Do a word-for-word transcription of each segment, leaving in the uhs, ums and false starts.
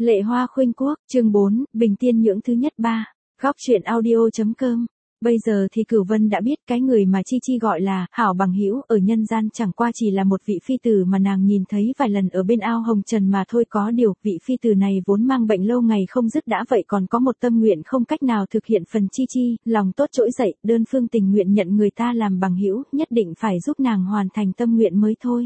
Lệ Hoa Khuynh Quốc, chương bốn, Bình Tiên Nhưỡng thứ nhất ba. Góc truyện audio.com. Bây giờ thì Cửu Vân đã biết cái người mà Chi Chi gọi là hảo bằng hữu ở nhân gian chẳng qua chỉ là một vị phi tử mà nàng nhìn thấy vài lần ở bên ao hồng trần mà thôi. Có điều, vị phi tử này vốn mang bệnh lâu ngày không dứt đã vậy còn có một tâm nguyện không cách nào thực hiện. Phần Chi Chi, lòng tốt trỗi dậy, đơn phương tình nguyện nhận người ta làm bằng hữu, nhất định phải giúp nàng hoàn thành tâm nguyện mới thôi.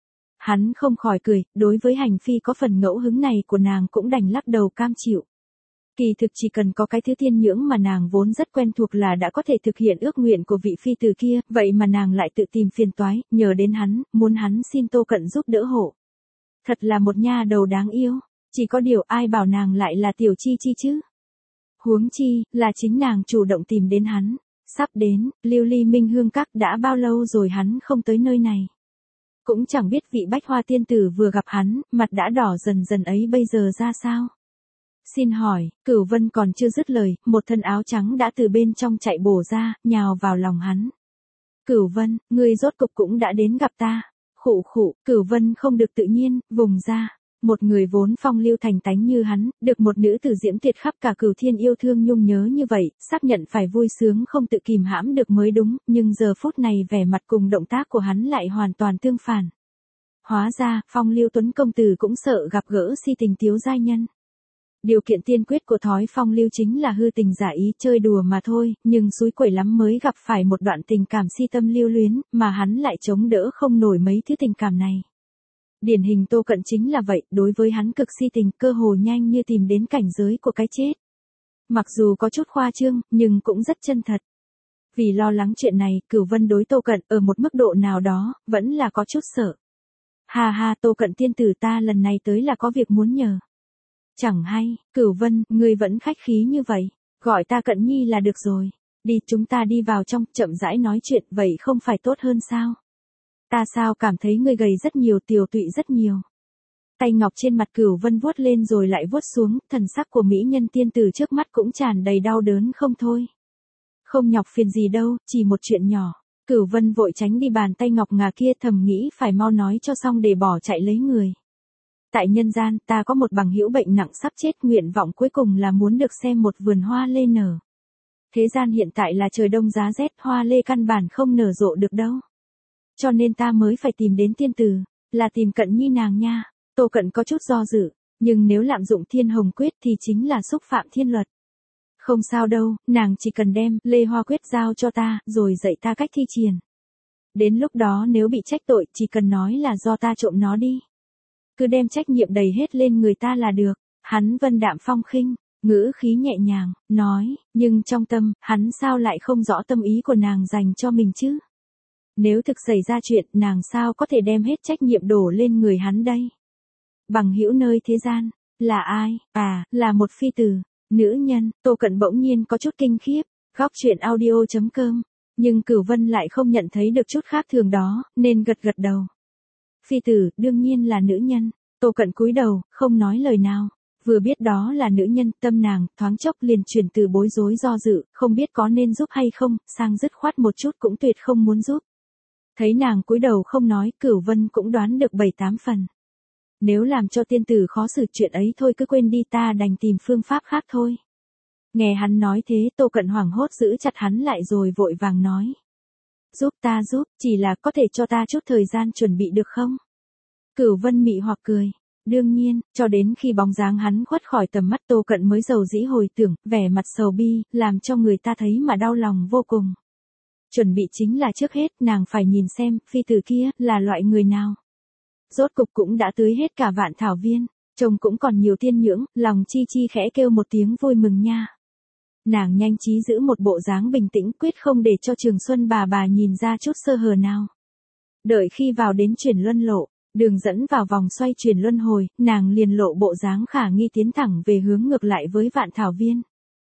Hắn không khỏi cười, đối với hành phi có phần ngẫu hứng này của nàng cũng đành lắc đầu cam chịu. Kỳ thực chỉ cần có cái thứ tiên nhưỡng mà nàng vốn rất quen thuộc là đã có thể thực hiện ước nguyện của vị phi tử kia, vậy mà nàng lại tự tìm phiền toái, nhờ đến hắn, muốn hắn xin Tô Cận giúp đỡ hộ. Thật là một nha đầu đáng yêu, chỉ có điều ai bảo nàng lại là tiểu Chi Chi chứ. Huống chi, là chính nàng chủ động tìm đến hắn. Sắp đến, Lưu Ly Minh Hương Các đã bao lâu rồi hắn không tới nơi này. Cũng chẳng biết vị Bách Hoa tiên tử vừa gặp hắn, mặt đã đỏ dần dần ấy bây giờ ra sao. Xin hỏi, Cửu Vân còn chưa dứt lời, một thân áo trắng đã từ bên trong chạy bổ ra, nhào vào lòng hắn. Cửu Vân, ngươi rốt cục cũng đã đến gặp ta. Khụ khụ, Cửu Vân không được tự nhiên, vùng ra. Một người vốn phong lưu thành tánh như hắn, được một nữ tử diễm tuyệt khắp cả cửu thiên yêu thương nhung nhớ như vậy, xác nhận phải vui sướng không tự kìm hãm được mới đúng, nhưng giờ phút này vẻ mặt cùng động tác của hắn lại hoàn toàn tương phản. Hóa ra, phong lưu tuấn công tử cũng sợ gặp gỡ si tình tiếu giai nhân. Điều kiện tiên quyết của thói phong lưu chính là hư tình giả ý chơi đùa mà thôi, nhưng xúi quẩy lắm mới gặp phải một đoạn tình cảm si tâm lưu luyến, mà hắn lại chống đỡ không nổi mấy thứ tình cảm này. Điển hình Tô Cận chính là vậy, đối với hắn cực si tình, cơ hồ nhanh như tìm đến cảnh giới của cái chết. Mặc dù có chút khoa trương, nhưng cũng rất chân thật. Vì lo lắng chuyện này, Cửu Vân đối Tô Cận ở một mức độ nào đó, vẫn là có chút sợ. Ha ha, Tô Cận tiên tử, ta lần này tới là có việc muốn nhờ. Chẳng hay, Cửu Vân, ngươi vẫn khách khí như vậy, gọi ta Cận Nhi là được rồi. Đi, chúng ta đi vào trong, chậm rãi nói chuyện, vậy không phải tốt hơn sao? Ta sao cảm thấy ngươi gầy rất nhiều, tiều tụy rất nhiều. Tay ngọc trên mặt Cửu Vân vuốt lên rồi lại vuốt xuống, thần sắc của mỹ nhân tiên tử trước mắt cũng tràn đầy đau đớn không thôi. Không nhọc phiền gì đâu, chỉ một chuyện nhỏ. Cửu Vân vội tránh đi bàn tay ngọc ngà kia, thầm nghĩ phải mau nói cho xong để bỏ chạy lấy người. Tại nhân gian, ta có một bằng hữu bệnh nặng sắp chết, nguyện vọng cuối cùng là muốn được xem một vườn hoa lê nở. Thế gian hiện tại là trời đông giá rét, hoa lê căn bản không nở rộ được đâu. Cho nên ta mới phải tìm đến tiên tử, là tìm Cận Nhi nàng nha. Tô Cận có chút do dự, nhưng nếu lạm dụng Thiên Hồng Quyết thì chính là xúc phạm thiên luật. Không sao đâu, nàng chỉ cần đem Lê Hoa Quyết giao cho ta, rồi dạy ta cách thi triển. Đến lúc đó nếu bị trách tội, chỉ cần nói là do ta trộm nó đi. Cứ đem trách nhiệm đầy hết lên người ta là được. Hắn vân đạm phong khinh, ngữ khí nhẹ nhàng, nói, nhưng trong tâm, hắn sao lại không rõ tâm ý của nàng dành cho mình chứ? Nếu thực xảy ra chuyện, nàng sao có thể đem hết trách nhiệm đổ lên người hắn đây? Bằng hữu nơi thế gian, là ai? À, là một phi tử, nữ nhân. Tô Cận bỗng nhiên có chút kinh khiếp. Góc truyện audio.com. Nhưng Cửu Vân lại không nhận thấy được chút khác thường đó, nên gật gật đầu. Phi tử, đương nhiên là nữ nhân. Tô Cận cúi đầu, không nói lời nào. Vừa biết đó là nữ nhân, tâm nàng thoáng chốc liền chuyển từ bối rối do dự, không biết có nên giúp hay không, sang dứt khoát một chút cũng tuyệt không muốn giúp. Thấy nàng cúi đầu không nói, Cửu Vân cũng đoán được bảy tám phần. Nếu làm cho tiên tử khó xử, chuyện ấy thôi cứ quên đi, ta đành tìm phương pháp khác thôi. Nghe hắn nói thế, Tô Cận hoảng hốt giữ chặt hắn lại rồi vội vàng nói. Giúp ta giúp, chỉ là có thể cho ta chút thời gian chuẩn bị được không? Cửu Vân mị hoặc cười. Đương nhiên, cho đến khi bóng dáng hắn khuất khỏi tầm mắt, Tô Cận mới dầu dĩ hồi tưởng, vẻ mặt sầu bi, làm cho người ta thấy mà đau lòng vô cùng. Chuẩn bị chính là trước hết, nàng phải nhìn xem, phi tử kia, là loại người nào. Rốt cục cũng đã tưới hết cả vạn thảo viên, trông cũng còn nhiều tiên nhưỡng, lòng Chi Chi khẽ kêu một tiếng vui mừng nha. Nàng nhanh trí giữ một bộ dáng bình tĩnh, quyết không để cho Trường Xuân bà bà nhìn ra chút sơ hở nào. Đợi khi vào đến chuyển luân lộ, đường dẫn vào vòng xoay chuyển luân hồi, nàng liền lộ bộ dáng khả nghi tiến thẳng về hướng ngược lại với vạn thảo viên.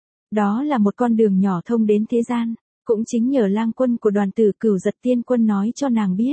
Đó là một con đường nhỏ thông đến thế gian, cũng chính nhờ lang quân của đoàn tử Cửu Giật Tiên Quân nói cho nàng biết.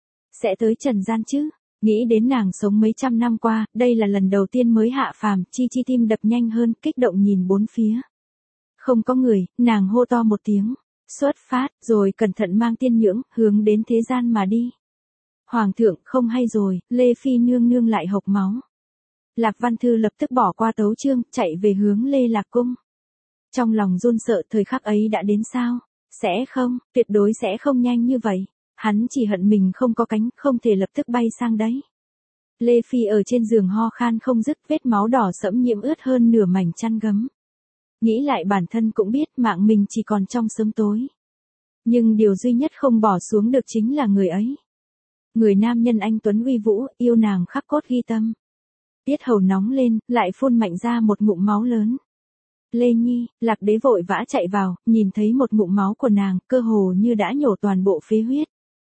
Sẽ tới trần gian chứ, nghĩ đến nàng sống mấy trăm năm qua, đây là lần đầu tiên mới hạ phàm, Chi Chi tim đập nhanh hơn, kích động nhìn bốn phía. Không có người, nàng hô to một tiếng, xuất phát, rồi cẩn thận mang tiên nhưỡng, hướng đến thế gian mà đi. Hoàng thượng, không hay rồi, Lê Phi nương nương lại hộc máu. Lạc Văn Thư lập tức bỏ qua tấu chương, chạy về hướng Lê Lạc Cung. Trong lòng run sợ thời khắc ấy đã đến sao? Sẽ không, tuyệt đối sẽ không nhanh như vậy. Hắn chỉ hận mình không có cánh, không thể lập tức bay sang đấy. Lê Phi ở trên giường ho khan không dứt, vết máu đỏ sẫm nhiễm ướt hơn nửa mảnh chăn gấm. Nghĩ lại bản thân cũng biết mạng mình chỉ còn trong sớm tối. Nhưng điều duy nhất không bỏ xuống được chính là người ấy. Người nam nhân anh tuấn uy vũ, yêu nàng khắc cốt ghi tâm. Tiết hầu nóng lên, lại phun mạnh ra một ngụm máu lớn. Lê Nhi, Lạc Đế vội vã chạy vào, nhìn thấy một ngụm máu của nàng, cơ hồ như đã nhổ toàn bộ phế huyết.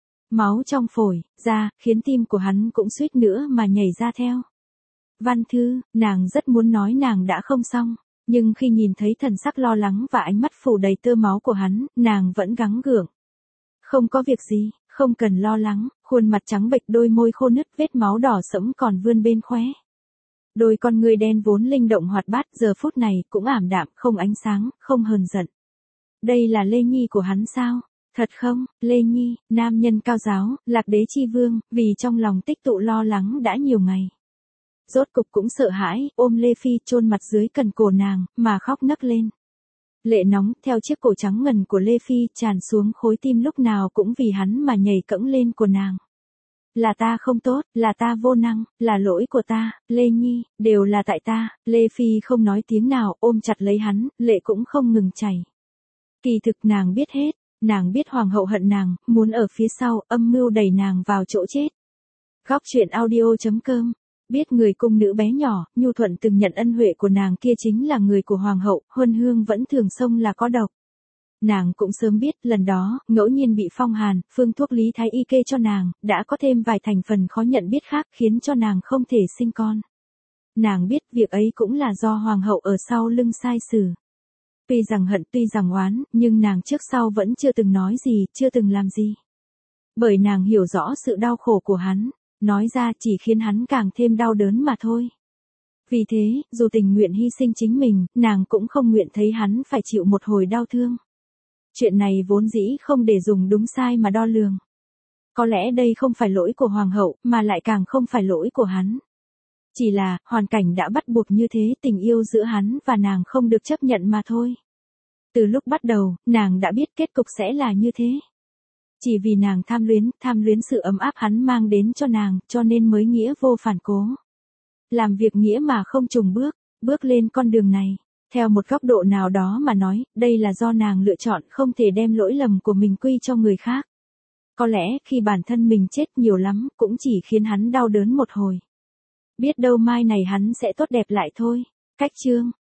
Máu trong phổi, ra, khiến tim của hắn cũng suýt nữa mà nhảy ra theo. Văn Thư, nàng rất muốn nói nàng đã không xong, nhưng khi nhìn thấy thần sắc lo lắng và ánh mắt phủ đầy tơ máu của hắn, nàng vẫn gắng gượng. Không có việc gì, không cần lo lắng, khuôn mặt trắng bệch, đôi môi khô nứt, vết máu đỏ sẫm còn vươn bên khóe. Đôi con người đen vốn linh động hoạt bát giờ phút này cũng ảm đạm, không ánh sáng, không hờn giận. Đây là Lê Nhi của hắn sao? Thật không, Lê Nhi, nam nhân cao giáo, Lạc Đế chi vương, vì trong lòng tích tụ lo lắng đã nhiều ngày. Rốt cục cũng sợ hãi, ôm Lê Phi chôn mặt dưới cần cổ nàng, mà khóc nấc lên. Lệ nóng theo chiếc cổ trắng ngần của Lê Phi tràn xuống khối tim lúc nào cũng vì hắn mà nhảy cẫng lên của nàng. Là ta không tốt, là ta vô năng, là lỗi của ta, Lê Nhi, đều là tại ta. Lê Phi không nói tiếng nào, ôm chặt lấy hắn, lệ cũng không ngừng chảy. Kỳ thực nàng biết hết, nàng biết hoàng hậu hận nàng, muốn ở phía sau, âm mưu đẩy nàng vào chỗ chết. Góc truyện audio chấm com. Biết người cung nữ bé nhỏ, nhu thuận từng nhận ân huệ của nàng kia chính là người của hoàng hậu, huân hương vẫn thường xông là có độc. Nàng cũng sớm biết, lần đó, ngẫu nhiên bị phong hàn, phương thuốc Lý Thái Y kê cho nàng, đã có thêm vài thành phần khó nhận biết khác khiến cho nàng không thể sinh con. Nàng biết việc ấy cũng là do hoàng hậu ở sau lưng sai xử. Tuy rằng hận, tuy rằng oán, nhưng nàng trước sau vẫn chưa từng nói gì, chưa từng làm gì. Bởi nàng hiểu rõ sự đau khổ của hắn, nói ra chỉ khiến hắn càng thêm đau đớn mà thôi. Vì thế, dù tình nguyện hy sinh chính mình, nàng cũng không nguyện thấy hắn phải chịu một hồi đau thương. Chuyện này vốn dĩ không để dùng đúng sai mà đo lường. Có lẽ đây không phải lỗi của hoàng hậu, mà lại càng không phải lỗi của hắn. Chỉ là, hoàn cảnh đã bắt buộc như thế, tình yêu giữa hắn và nàng không được chấp nhận mà thôi. Từ lúc bắt đầu, nàng đã biết kết cục sẽ là như thế. Chỉ vì nàng tham luyến, tham luyến sự ấm áp hắn mang đến cho nàng, cho nên mới nghĩa vô phản cố. Làm việc nghĩa mà không chùng bước, bước lên con đường này. Theo một góc độ nào đó mà nói, đây là do nàng lựa chọn không thể đem lỗi lầm của mình quy cho người khác. Có lẽ khi bản thân mình chết nhiều lắm, cũng chỉ khiến hắn đau đớn một hồi. Biết đâu mai này hắn sẽ tốt đẹp lại thôi. Cách chương